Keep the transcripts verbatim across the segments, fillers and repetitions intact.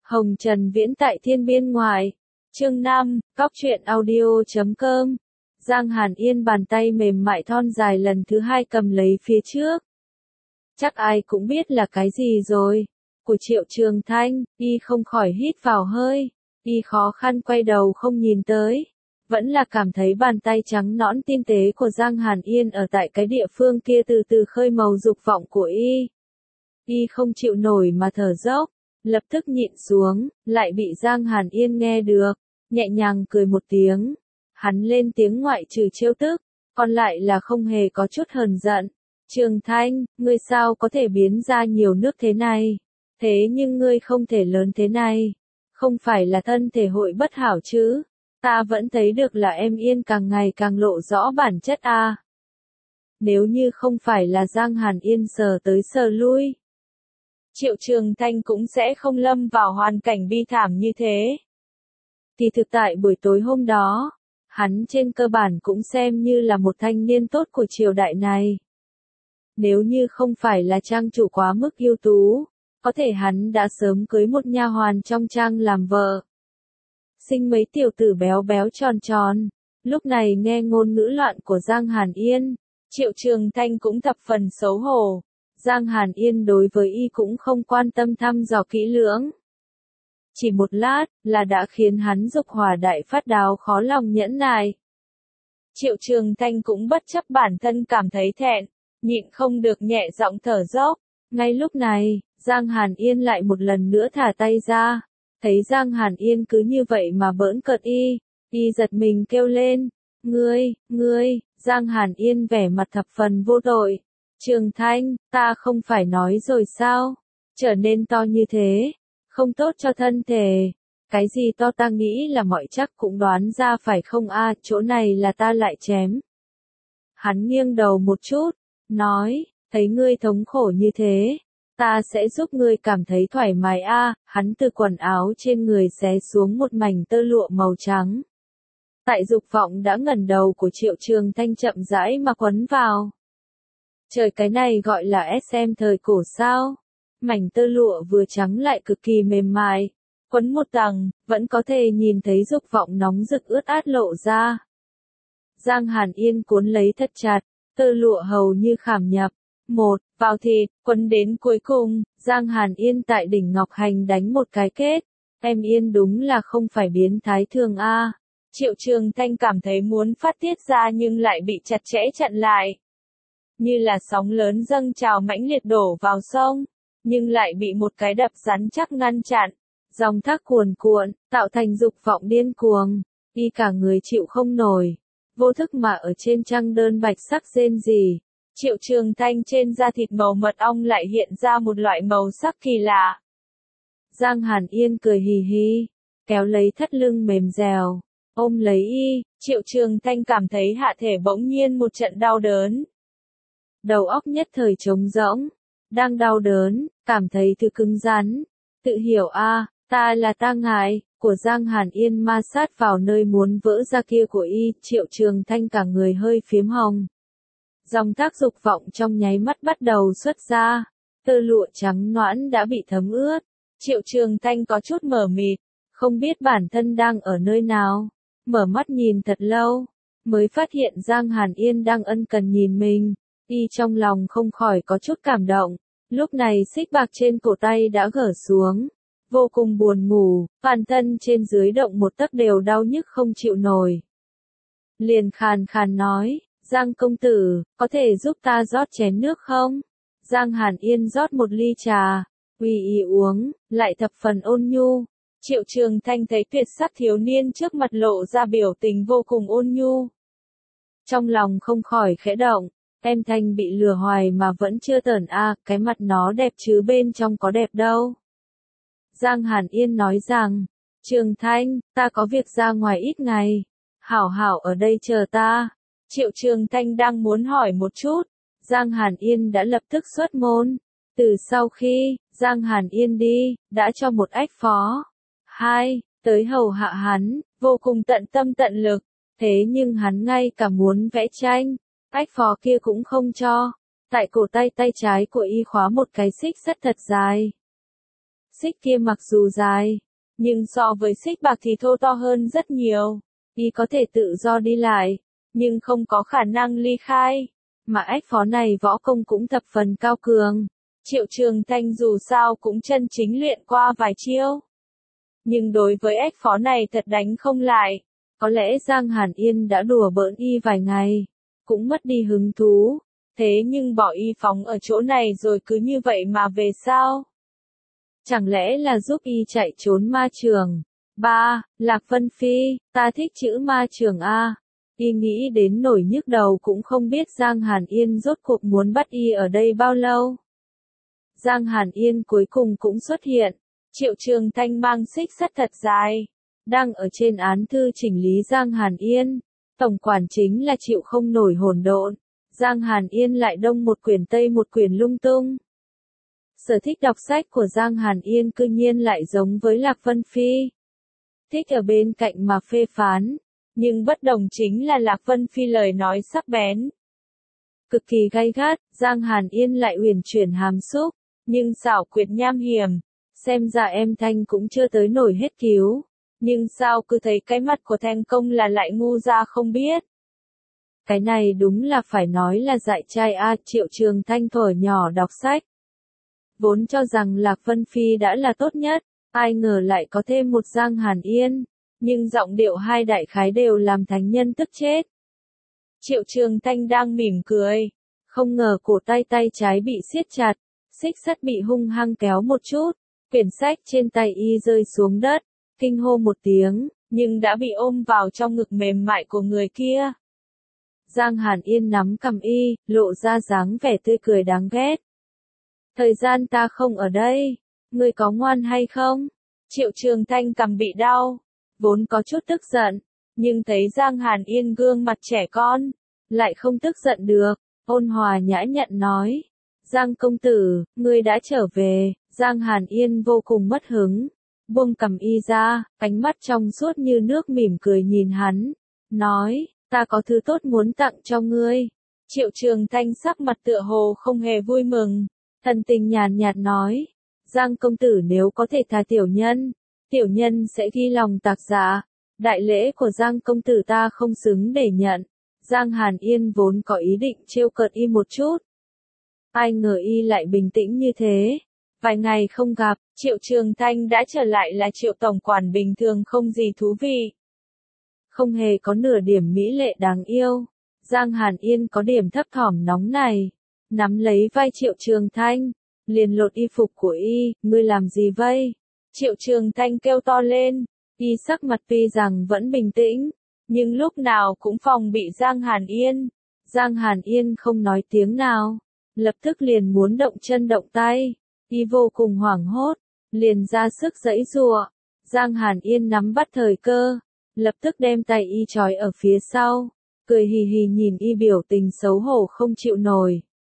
Hồng Trần Viễn tại Thiên Biên Ngoài. Chương năm, Cóc truyện audio chấm com. Giang Hàn Yên bàn tay mềm mại thon dài lần thứ hai cầm lấy phía trước. Chắc ai cũng biết là cái gì rồi. Của Triệu Trường Thanh, y không khỏi hít vào hơi. Y khó khăn quay đầu không nhìn tới. Vẫn là cảm thấy bàn tay trắng nõn tinh tế của Giang Hàn Yên ở tại cái địa phương kia từ từ khơi màu dục vọng của y. Y không chịu nổi mà thở dốc, lập tức nhịn xuống, lại bị Giang Hàn Yên nghe được, nhẹ nhàng cười một tiếng. Hắn lên tiếng ngoại trừ trêu tức, còn lại là không hề có chút hờn giận. Trường Thanh, ngươi sao có thể biến ra nhiều nước thế này? Thế nhưng ngươi không thể lớn thế này. Không phải là thân thể hội bất hảo chứ? Ta vẫn thấy được là em Yên càng ngày càng lộ rõ bản chất a. À. Nếu như không phải là Giang Hàn Yên sờ tới sờ lui, Triệu Trường Thanh cũng sẽ không lâm vào hoàn cảnh bi thảm như thế. Thì thực tại buổi tối hôm đó, hắn trên cơ bản cũng xem như là một thanh niên tốt của triều đại này. Nếu như không phải là trang chủ quá mức ưu tú, có thể hắn đã sớm cưới một nha hoàn trong trang làm vợ. Sinh mấy tiểu tử béo béo tròn tròn, lúc này nghe ngôn ngữ loạn của Giang Hàn Yên, Triệu Trường Thanh cũng thập phần xấu hổ. Giang Hàn Yên đối với y cũng không quan tâm thăm dò kỹ lưỡng. Chỉ một lát, là đã khiến hắn dục hỏa đại phát đáo khó lòng nhẫn nại. Triệu Trường Thanh cũng bất chấp bản thân cảm thấy thẹn, nhịn không được nhẹ giọng thở dốc. Ngay lúc này, Giang Hàn Yên lại một lần nữa thả tay ra. Thấy Giang Hàn Yên cứ như vậy mà bỡn cợt y, y giật mình kêu lên. Ngươi, ngươi, Giang Hàn Yên vẻ mặt thập phần vô tội. Trường Thanh, ta không phải nói rồi sao? Trở nên to như thế, không tốt cho thân thể. Cái gì to ta nghĩ là mọi chắc cũng đoán ra phải không a, à, chỗ này là ta lại chém. Hắn nghiêng đầu một chút, nói, thấy ngươi thống khổ như thế, ta sẽ giúp ngươi cảm thấy thoải mái a. À. Hắn từ quần áo trên người xé xuống một mảnh tơ lụa màu trắng. Tại dục vọng đã ngẩng đầu của Triệu Trường Thanh chậm rãi mà quấn vào. Trời, cái này gọi là ét em thời cổ sao? Mảnh tơ lụa vừa trắng lại cực kỳ mềm mại, quấn một tầng, vẫn có thể nhìn thấy dục vọng nóng rực ướt át lộ ra. Giang Hàn Yên cuốn lấy thật chặt, tơ lụa hầu như khảm nhập, một, vào thịt, quấn đến cuối cùng, Giang Hàn Yên tại đỉnh Ngọc Hành đánh một cái kết. Em Yên đúng là không phải biến thái thường a. À. Triệu Trường Thanh cảm thấy muốn phát tiết ra nhưng lại bị chặt chẽ chặn lại. Như là sóng lớn dâng trào mãnh liệt đổ vào sông, nhưng lại bị một cái đập rắn chắc ngăn chặn. Dòng thác cuồn cuộn, tạo thành dục vọng điên cuồng, y cả người chịu không nổi. Vô thức mà ở trên trăng đơn bạch sắc rên rỉ. Triệu Trường Thanh trên da thịt màu mật ong lại hiện ra một loại màu sắc kỳ lạ. Giang Hàn Yên cười hì hì, kéo lấy thắt lưng mềm dẻo, ôm lấy y. Triệu Trường Thanh cảm thấy hạ thể bỗng nhiên một trận đau đớn. Đầu óc nhất thời trống rỗng, đang đau đớn, cảm thấy thứ cứng rắn. Tự hiểu a, à, ta là ta ngại, của Giang Hàn Yên ma sát vào nơi muốn vỡ ra kia của y. Triệu Trường Thanh cả người hơi phiếm hồng. Dòng thác dục vọng trong nháy mắt bắt đầu xuất ra, tơ lụa trắng nõn đã bị thấm ướt. Triệu Trường Thanh có chút mờ mịt, không biết bản thân đang ở nơi nào. Mở mắt nhìn thật lâu, mới phát hiện Giang Hàn Yên đang ân cần nhìn mình. Y trong lòng không khỏi có chút cảm động. Lúc này xích bạc trên cổ tay đã gỡ xuống, vô cùng buồn ngủ, toàn thân trên dưới động một tấc đều đau nhức không chịu nổi. Liền khàn khàn nói, Giang công tử, có thể giúp ta rót chén nước không? Giang Hàn Yên rót một ly trà, uy y uống, lại thập phần ôn nhu. Triệu Trường Thanh thấy tuyệt sắc thiếu niên trước mặt lộ ra biểu tình vô cùng ôn nhu. Trong lòng không khỏi khẽ động. Em Thanh bị lừa hoài mà vẫn chưa tởn a, à, cái mặt nó đẹp chứ bên trong có đẹp đâu. Giang Hàn Yên nói rằng, Trường Thanh, ta có việc ra ngoài ít ngày, hảo hảo ở đây chờ ta. Triệu Trường Thanh đang muốn hỏi một chút, Giang Hàn Yên đã lập tức xuất môn. Từ sau khi, Giang Hàn Yên đi, đã cho một ách phó. Hai, tới hầu hạ hắn, vô cùng tận tâm tận lực, thế nhưng hắn ngay cả muốn vẽ tranh. Ách phó kia cũng không cho. Tại cổ tay tay trái của y khóa một cái xích sắt thật dài. Xích kia mặc dù dài, nhưng so với xích bạc thì thô to hơn rất nhiều. Y có thể tự do đi lại, nhưng không có khả năng ly khai. Mà ách phó này võ công cũng thập phần cao cường. Triệu Trường Thanh dù sao cũng chân chính luyện qua vài chiêu. Nhưng đối với ách phó này thật đánh không lại. Có lẽ Giang Hàn Yên đã đùa bỡn y vài ngày, cũng mất đi hứng thú. Thế nhưng bỏ y phóng ở chỗ này rồi cứ như vậy mà về sao? Chẳng lẽ là giúp y chạy trốn ma trường? ba. Lạc Vân Phi, ta thích chữ ma trường a. Y nghĩ đến nổi nhức đầu cũng không biết Giang Hàn Yên rốt cuộc muốn bắt y ở đây bao lâu. Giang Hàn Yên cuối cùng cũng xuất hiện. Triệu Trường Thanh mang xích sắt thật dài, đang ở trên án thư chỉnh lý Giang Hàn Yên. Tổng quản chính là chịu không nổi hỗn độn. Giang Hàn Yên lại đông một quyển tây một quyển lung tung. Sở thích đọc sách của Giang Hàn Yên cư nhiên lại giống với Lạc Vân Phi. Thích ở bên cạnh mà phê phán, nhưng bất đồng chính là Lạc Vân Phi lời nói sắc bén. Cực kỳ gay gắt, Giang Hàn Yên lại uyển chuyển hàm xúc, nhưng xảo quyệt nham hiểm. Xem ra em Thanh cũng chưa tới nổi hết cứu. Nhưng sao cứ thấy cái mặt của Thanh Công là lại ngu ra không biết. Cái này đúng là phải nói là dạy trai a. Triệu Trường Thanh thuở nhỏ đọc sách. Vốn cho rằng Lạc Vân Phi đã là tốt nhất, ai ngờ lại có thêm một Giang Hàn Yên. Nhưng giọng điệu hai đại khái đều làm thánh nhân tức chết. Triệu Trường Thanh đang mỉm cười. Không ngờ cổ tay tay trái bị siết chặt, xích sắt bị hung hăng kéo một chút. Quyển sách trên tay y rơi xuống đất, kinh hô một tiếng, nhưng đã bị ôm vào trong ngực mềm mại của người kia. Giang Hàn Yên nắm cầm y, lộ ra dáng vẻ tươi cười đáng ghét. Thời gian ta không ở đây, ngươi có ngoan hay không? Triệu Trường Thanh cầm bị đau, vốn có chút tức giận, nhưng thấy Giang Hàn Yên gương mặt trẻ con, lại không tức giận được, ôn hòa nhã nhặn nói. Giang công tử, ngươi đã trở về. Giang Hàn Yên vô cùng mất hứng, buông cầm y ra, ánh mắt trong suốt như nước mỉm cười nhìn hắn, nói, ta có thứ tốt muốn tặng cho ngươi. Triệu Trường Thanh sắc mặt tựa hồ không hề vui mừng, thần tình nhàn nhạt nói, Giang công tử nếu có thể tha tiểu nhân, tiểu nhân sẽ ghi lòng tạc dạ, đại lễ của Giang công tử ta không xứng để nhận. Giang Hàn Yên vốn có ý định trêu cợt y một chút. Ai ngờ y lại bình tĩnh như thế. Vài ngày không gặp, Triệu Trường Thanh đã trở lại là Triệu tổng quản bình thường không gì thú vị. Không hề có nửa điểm mỹ lệ đáng yêu. Giang Hàn Yên có điểm thấp thỏm nóng này. Nắm lấy vai Triệu Trường Thanh, liền lột y phục của y, ngươi làm gì vậy? Triệu Trường Thanh kêu to lên, y sắc mặt tuy rằng vẫn bình tĩnh, nhưng lúc nào cũng phòng bị Giang Hàn Yên. Giang Hàn Yên không nói tiếng nào, lập tức liền muốn động chân động tay. Y vô cùng hoảng hốt, liền ra sức giãy giụa. Giang Hàn Yên nắm bắt thời cơ, lập tức đem tay y trói ở phía sau, cười hì hì nhìn y biểu tình xấu hổ không chịu nổi.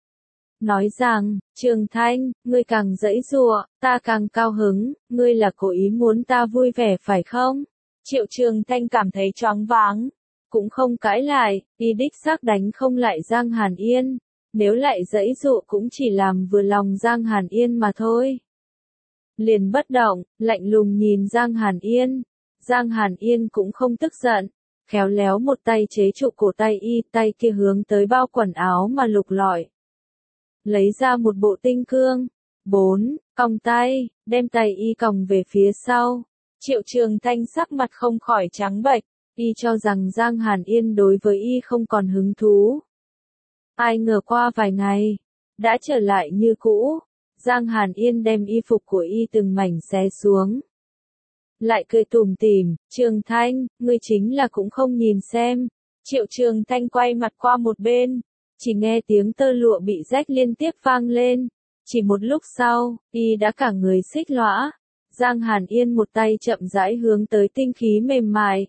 Nói rằng, Trường Thanh, ngươi càng giãy giụa, ta càng cao hứng, ngươi là cố ý muốn ta vui vẻ phải không? Triệu Trường Thanh cảm thấy choáng váng, cũng không cãi lại, y đích xác đánh không lại Giang Hàn Yên. Nếu lại giãy giụa cũng chỉ làm vừa lòng Giang Hàn Yên mà thôi. Liền bất động, lạnh lùng nhìn Giang Hàn Yên. Giang Hàn Yên cũng không tức giận, khéo léo một tay chế trụ cổ tay y, tay kia hướng tới bao quần áo mà lục lọi. Lấy ra một bộ tinh cương. bốn. Còng tay, đem tay y còng về phía sau. Triệu Trường Thanh sắc mặt không khỏi trắng bệch, y cho rằng Giang Hàn Yên đối với y không còn hứng thú. Ai ngờ qua vài ngày, đã trở lại như cũ. Giang Hàn Yên đem y phục của y từng mảnh xé xuống. Lại cười tủm tỉm, Trường Thanh, ngươi chính là cũng không nhìn xem. Triệu Trường Thanh quay mặt qua một bên, chỉ nghe tiếng tơ lụa bị rách liên tiếp vang lên. Chỉ một lúc sau, y đã cả người xích lõa. Giang Hàn Yên một tay chậm rãi hướng tới tinh khí mềm mại.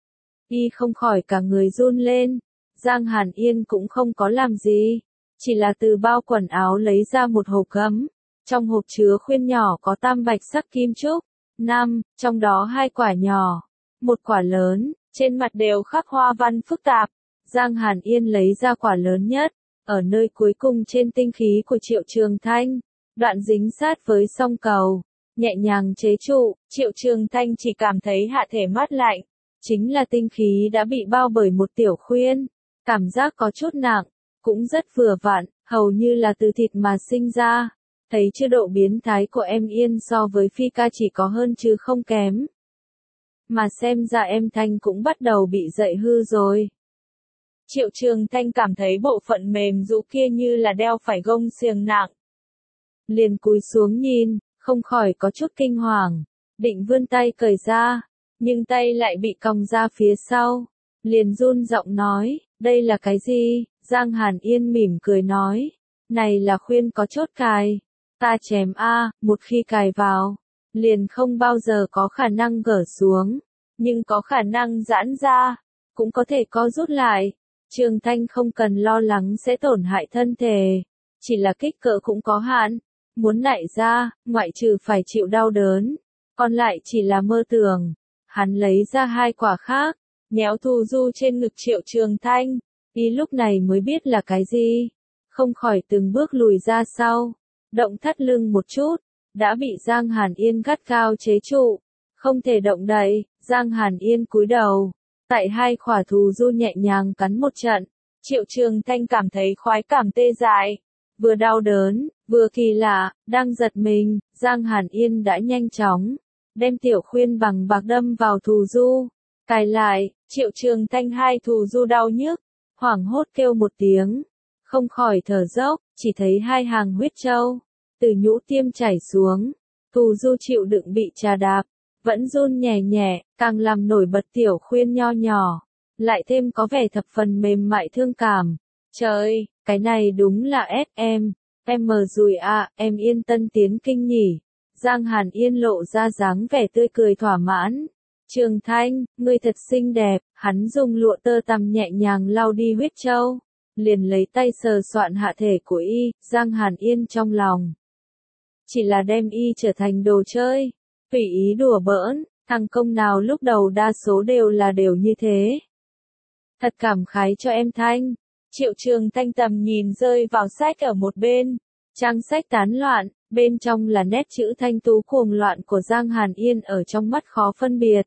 Y không khỏi cả người run lên. Giang Hàn Yên cũng không có làm gì, chỉ là từ bao quần áo lấy ra một hộp gấm. Trong hộp chứa khuyên nhỏ có tam bạch sắc kim trúc, năm, trong đó hai quả nhỏ, một quả lớn, trên mặt đều khắc hoa văn phức tạp. Giang Hàn Yên lấy ra quả lớn nhất, ở nơi cuối cùng trên tinh khí của Triệu Trường Thanh, đoạn dính sát với song cầu, nhẹ nhàng chế trụ, Triệu Trường Thanh chỉ cảm thấy hạ thể mát lạnh, chính là tinh khí đã bị bao bởi một tiểu khuyên, cảm giác có chút nặng, cũng rất vừa vặn, hầu như là từ thịt mà sinh ra. Thấy chưa, độ biến thái của em Yên so với Phi ca chỉ có hơn chứ không kém. Mà xem ra em Thanh cũng bắt đầu bị dậy hư rồi. Triệu Trường Thanh cảm thấy bộ phận mềm dụ kia như là đeo phải gông xiềng nặng. Liền cúi xuống nhìn, không khỏi có chút kinh hoàng, định vươn tay cởi ra, nhưng tay lại bị còng ra phía sau. Liền run giọng nói, đây là cái gì? Giang Hàn Yên mỉm cười nói, này là khuyên có chốt cài. Ta chém a, một khi cài vào, liền không bao giờ có khả năng gỡ xuống, nhưng có khả năng giãn ra, cũng có thể co rút lại. Trường Thanh không cần lo lắng sẽ tổn hại thân thể, chỉ là kích cỡ cũng có hạn, muốn nảy ra, ngoại trừ phải chịu đau đớn, còn lại chỉ là mơ tưởng. Hắn lấy ra hai quả khác, nhéo Thù Du trên ngực Triệu Trường Thanh, y lúc này mới biết là cái gì, không khỏi từng bước lùi ra sau. Động thắt lưng một chút, đã bị Giang Hàn Yên gắt gao chế trụ, không thể động đậy. Giang Hàn Yên cúi đầu, tại hai khỏa Thù Du nhẹ nhàng cắn một trận, Triệu Trường Thanh cảm thấy khoái cảm tê dại, vừa đau đớn, vừa kỳ lạ, đang giật mình. Giang Hàn Yên đã nhanh chóng đem tiểu khuyên bằng bạc đâm vào Thù Du, cài lại. Triệu Trường Thanh hai Thù Du đau nhức, hoảng hốt kêu một tiếng, không khỏi thở dốc, chỉ thấy hai hàng huyết châu từ nhũ tiêm chảy xuống. Thù Du chịu đựng bị trà đạp, vẫn run nhẹ nhẹ, càng làm nổi bật tiểu khuyên nho nhỏ, lại thêm có vẻ thập phần mềm mại thương cảm. Trời, cái này đúng là ép em, em mờ rùi à, em Yên tân tiến kinh nhỉ. Giang Hàn Yên lộ ra dáng vẻ tươi cười thỏa mãn. Trường Thanh, ngươi thật xinh đẹp. Hắn dùng lụa tơ tằm nhẹ nhàng lau đi huyết châu, liền lấy tay sờ soạn hạ thể của y. Giang Hàn Yên trong lòng chỉ là đem y trở thành đồ chơi, tùy ý đùa bỡn. Thằng công nào lúc đầu đa số đều là đều như thế. Thật cảm khái cho em Thanh. Triệu Trường Thanh tầm nhìn rơi vào sách ở một bên, trang sách tán loạn, bên trong là nét chữ thanh tú cuồng loạn của Giang Hàn Yên ở trong mắt khó phân biệt.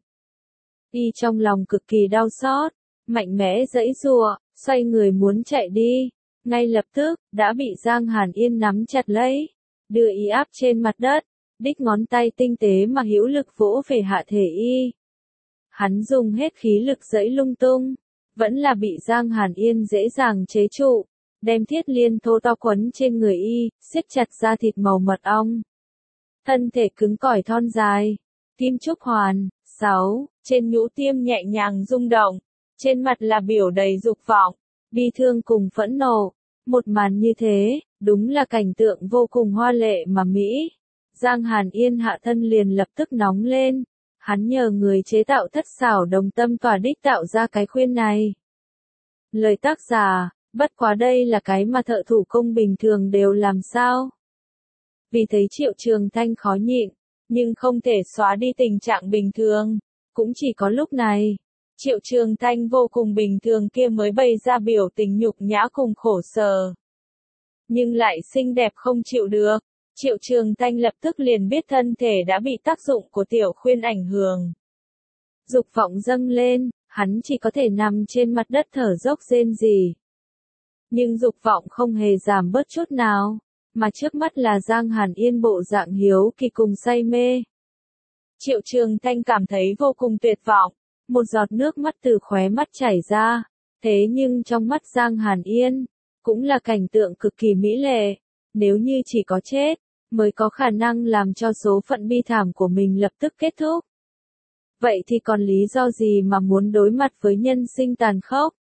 Y trong lòng cực kỳ đau xót, mạnh mẽ giãy giụa, xoay người muốn chạy đi, ngay lập tức đã bị Giang Hàn Yên nắm chặt lấy, đưa y áp trên mặt đất, đích ngón tay tinh tế mà hữu lực vỗ về hạ thể y. Hắn dùng hết khí lực giãy lung tung, vẫn là bị Giang Hàn Yên dễ dàng chế trụ, đem thiết liên thô to quấn trên người y, siết chặt da thịt màu mật ong. Thân thể cứng cỏi thon dài, kim trúc hoàn. sáu. Trên nhũ tiêm nhẹ nhàng rung động, trên mặt là biểu đầy dục vọng, bi thương cùng phẫn nộ. Một màn như thế, đúng là cảnh tượng vô cùng hoa lệ mà mỹ. Giang Hàn Yên hạ thân liền lập tức nóng lên, hắn nhờ người chế tạo thất xảo đồng tâm tỏa đích tạo ra cái khuyên này. Lời tác giả, bất quá đây là cái mà thợ thủ công bình thường đều làm sao. Vì thấy Triệu Trường Thanh khó nhịn, nhưng không thể xóa đi tình trạng bình thường, cũng chỉ có lúc này, Triệu Trường Thanh vô cùng bình thường kia mới bày ra biểu tình nhục nhã cùng khổ sở. Nhưng lại xinh đẹp không chịu được, Triệu Trường Thanh lập tức liền biết thân thể đã bị tác dụng của tiểu khuyên ảnh hưởng. Dục vọng dâng lên, hắn chỉ có thể nằm trên mặt đất thở dốc rên rỉ. Nhưng dục vọng không hề giảm bớt chút nào, mà trước mắt là Giang Hàn Yên bộ dạng hiếu kỳ cùng say mê. Triệu Trường Thanh cảm thấy vô cùng tuyệt vọng, một giọt nước mắt từ khóe mắt chảy ra, thế nhưng trong mắt Giang Hàn Yên, cũng là cảnh tượng cực kỳ mỹ lệ, nếu như chỉ có chết, mới có khả năng làm cho số phận bi thảm của mình lập tức kết thúc. Vậy thì còn lý do gì mà muốn đối mặt với nhân sinh tàn khốc?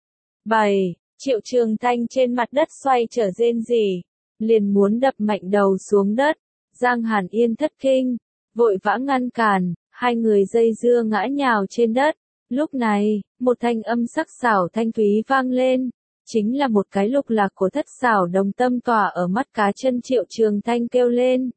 bảy. Triệu Trường Thanh trên mặt đất xoay trở rên rỉ, liền muốn đập mạnh đầu xuống đất. Giang Hàn Yên thất kinh, vội vã ngăn cản, hai người dây dưa ngã nhào trên đất. Lúc này, một thanh âm sắc sảo thanh thúy vang lên, chính là một cái lục lạc của thất xảo đồng tâm tỏa ở mắt cá chân. Triệu Trường Thanh kêu lên.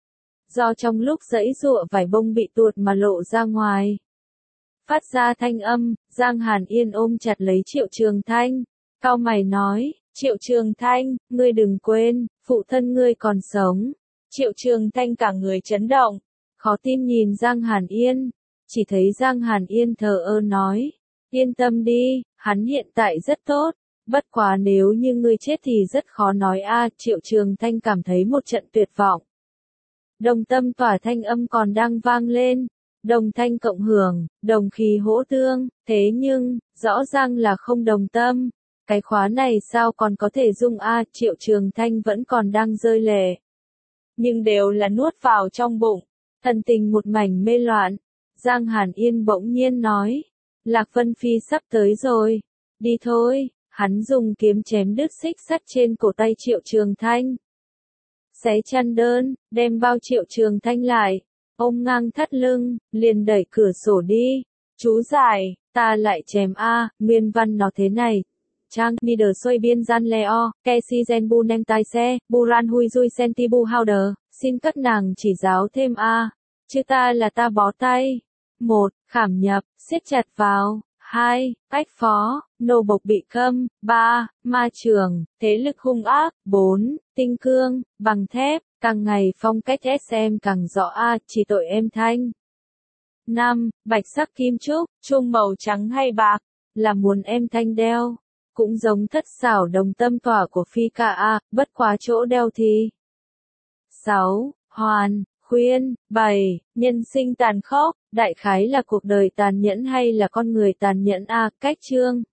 Do trong lúc giãy giụa vải bông bị tuột mà lộ ra ngoài. Phát ra thanh âm, Giang Hàn Yên ôm chặt lấy Triệu Trường Thanh, cau mày nói, Triệu Trường Thanh, ngươi đừng quên, phụ thân ngươi còn sống. Triệu Trường Thanh cả người chấn động, khó tin nhìn Giang Hàn Yên, chỉ thấy Giang Hàn Yên thờ ơ nói, yên tâm đi, hắn hiện tại rất tốt, bất quá nếu như ngươi chết thì rất khó nói a. Triệu Trường Thanh cảm thấy một trận tuyệt vọng. Đồng tâm tỏa thanh âm còn đang vang lên, đồng thanh cộng hưởng, đồng khí hỗ tương, thế nhưng, rõ ràng là không đồng tâm. Cái khóa này sao còn có thể dung a. Triệu Trường Thanh vẫn còn đang rơi lệ. Nhưng đều là nuốt vào trong bụng, thần tình một mảnh mê loạn. Giang Hàn Yên bỗng nhiên nói, Lạc Vân Phi sắp tới rồi, đi thôi. Hắn dùng kiếm chém đứt xích sắt trên cổ tay Triệu Trường Thanh. Xé chăn đơn, đem bao Triệu Trường Thanh lại, ôm ngang thắt lưng, liền đẩy cửa sổ đi. Chú giải, ta lại chém a, nguyên văn nó thế này. Trang, mi đờ xoay biên gian leo, ke si gen bu nem tai xe, bu ran hui dui sen ti bu hao đờ, xin các nàng chỉ giáo thêm a. Chứ ta là ta bó tay. Một, khảm nhập, siết chặt vào. Hai, ách phó, nô bộc bị câm. Ba, ma trường, thế lực hung ác. Bốn, tinh cương, bằng thép, càng ngày phong cách ét em càng rõ a, chỉ tội em thanh. Năm, bạch sắc kim trúc, chuông màu trắng hay bạc, là muốn em thanh đeo. Cũng giống thất xảo đồng tâm tỏa của phi ca a, bất quá chỗ đeo thì. Sáu, hoàn, khuyên. Bảy, nhân sinh tàn khốc, đại khái là cuộc đời tàn nhẫn hay là con người tàn nhẫn a. Cách chương.